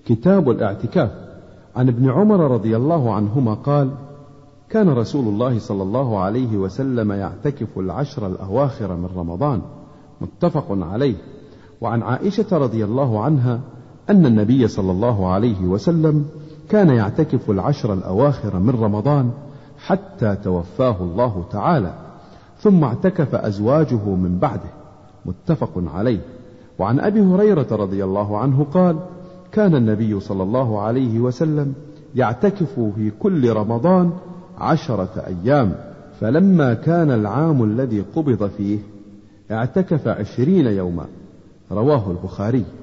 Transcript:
كتاب الاعتكاف. عن ابن عمر رضي الله عنهما قال: كان رسول الله صلى الله عليه وسلم يعتكف 10 الأواخر من رمضان، متفق عليه. وعن عائشة رضي الله عنها أن النبي صلى الله عليه وسلم كان يعتكف 10 الأواخر من رمضان حتى توفاه الله تعالى، ثم اعتكف أزواجه من بعده، متفق عليه. وعن أبي هريرة رضي الله عنه قال: كان النبي صلى الله عليه وسلم يعتكف في كل رمضان 10 أيام، فلما كان العام الذي قبض فيه اعتكف 20 يوما، رواه البخاري.